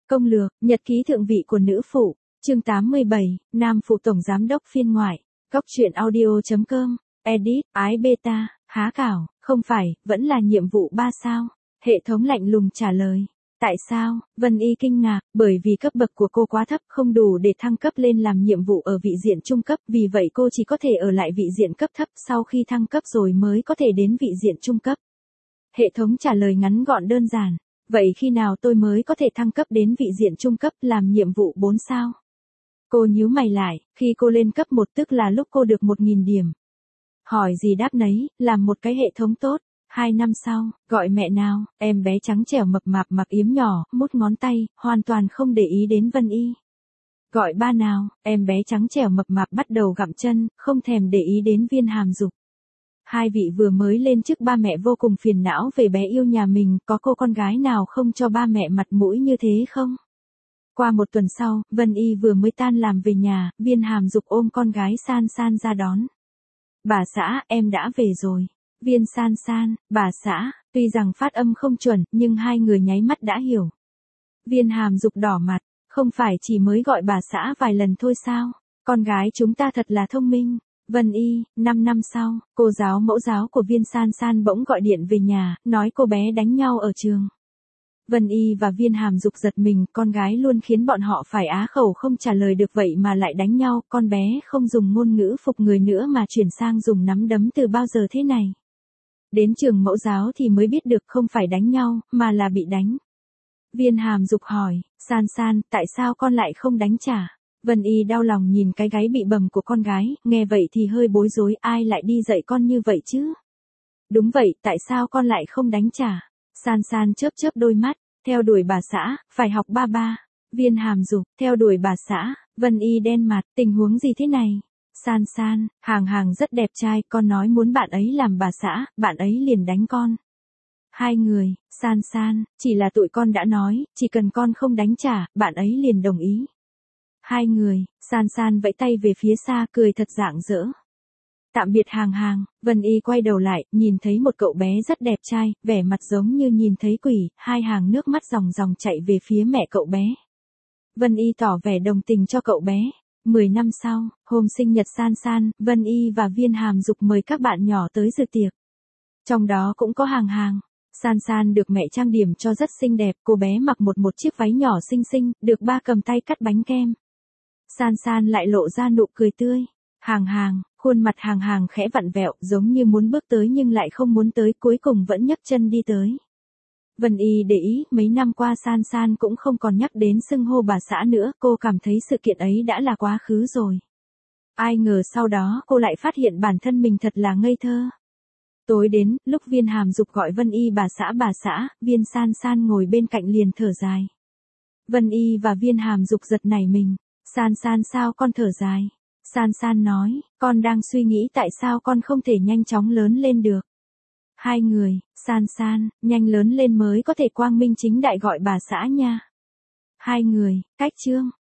Công lược, nhật ký thượng vị của nữ phụ, chương 87, nam phụ tổng giám đốc phiên ngoại, góc truyện audio.com, edit, ái beta, há cảo, không phải, vẫn là nhiệm vụ 3 sao. Hệ thống lạnh lùng trả lời. Tại sao? Vân Y kinh ngạc, bởi vì cấp bậc của cô quá thấp, không đủ để thăng cấp lên làm nhiệm vụ ở vị diện trung cấp, vì vậy cô chỉ có thể ở lại vị diện cấp thấp, sau khi thăng cấp rồi mới có thể đến vị diện trung cấp. Hệ thống trả lời ngắn gọn đơn giản. Vậy khi nào tôi mới có thể thăng cấp đến vị diện trung cấp làm nhiệm vụ 4 sao? Cô nhíu mày lại, khi cô lên cấp 1 tức là lúc cô được 1.000 điểm. Hỏi gì đáp nấy, làm một cái hệ thống tốt. 2 năm sau, gọi mẹ nào, em bé trắng trẻo mập mạp mặc yếm nhỏ, mút ngón tay, hoàn toàn không để ý đến Vân Y. Gọi ba nào, em bé trắng trẻo mập mạp bắt đầu gặm chân, không thèm để ý đến Viên Hàm Dục. Hai vị vừa mới lên chức ba mẹ vô cùng phiền não về bé yêu nhà mình, có cô con gái nào không cho ba mẹ mặt mũi như thế không? Qua một tuần sau, Vân Y vừa mới tan làm về nhà, Viên Hàm Dục ôm con gái San San ra đón. Bà xã, em đã về rồi. Viên San San, bà xã, tuy rằng phát âm không chuẩn, nhưng hai người nháy mắt đã hiểu. Viên Hàm Dục đỏ mặt, không phải chỉ mới gọi bà xã vài lần thôi sao? Con gái chúng ta thật là thông minh. Vân Y, 5 năm sau, cô giáo mẫu giáo của Viên San San bỗng gọi điện về nhà, nói cô bé đánh nhau ở trường. Vân Y và Viên Hàm Dục giật mình, con gái luôn khiến bọn họ phải á khẩu không trả lời được vậy mà lại đánh nhau, con bé không dùng ngôn ngữ phục người nữa mà chuyển sang dùng nắm đấm từ bao giờ thế này. Đến trường mẫu giáo thì mới biết được không phải đánh nhau, mà là bị đánh. Viên Hàm Dục hỏi, San San, tại sao con lại không đánh trả? Vân Y đau lòng nhìn cái gáy bị bầm của con gái, nghe vậy thì hơi bối rối, ai lại đi dạy con như vậy chứ? Đúng vậy, tại sao con lại không đánh trả? San San chớp chớp đôi mắt, theo đuổi bà xã, phải học ba ba. Viên Hàm Dục, theo đuổi bà xã. Vân Y đen mặt, tình huống gì thế này? San San, Hàng rất đẹp trai, con nói muốn bạn ấy làm bà xã, bạn ấy liền đánh con. Hai người, San San, chỉ là tụi con đã nói, chỉ cần con không đánh trả, bạn ấy liền đồng ý. Hai người, San San vẫy tay về phía xa, cười thật rạng rỡ. Tạm biệt Hàng, Vân Y quay đầu lại, nhìn thấy một cậu bé rất đẹp trai, vẻ mặt giống như nhìn thấy quỷ, hai hàng nước mắt ròng ròng chạy về phía mẹ cậu bé. Vân Y tỏ vẻ đồng tình cho cậu bé. 10 năm sau, hôm sinh nhật San San, Vân Y và Viên Hàm Dục mời các bạn nhỏ tới dự tiệc. Trong đó cũng có Hàng. San San được mẹ trang điểm cho rất xinh đẹp, cô bé mặc một chiếc váy nhỏ xinh xinh, được ba cầm tay cắt bánh kem. San San lại lộ ra nụ cười tươi. Hàng, khuôn mặt Hàng khẽ vặn vẹo, giống như muốn bước tới nhưng lại không muốn tới, cuối cùng vẫn nhấc chân đi tới. Vân Y để ý, mấy năm qua San San cũng không còn nhắc đến xưng hô bà xã nữa, cô cảm thấy sự kiện ấy đã là quá khứ rồi. Ai ngờ sau đó cô lại phát hiện bản thân mình thật là ngây thơ. Tối đến, lúc Viên Hàm Dục gọi Vân Y bà xã, Viên San San ngồi bên cạnh liền thở dài. Vân Y và Viên Hàm Dục giật nảy mình. San San sao con thở dài? San San nói, con đang suy nghĩ tại sao con không thể nhanh chóng lớn lên được. Hai người, San San, nhanh lớn lên mới có thể quang minh chính đại gọi bà xã nha. Hai người, cách chương.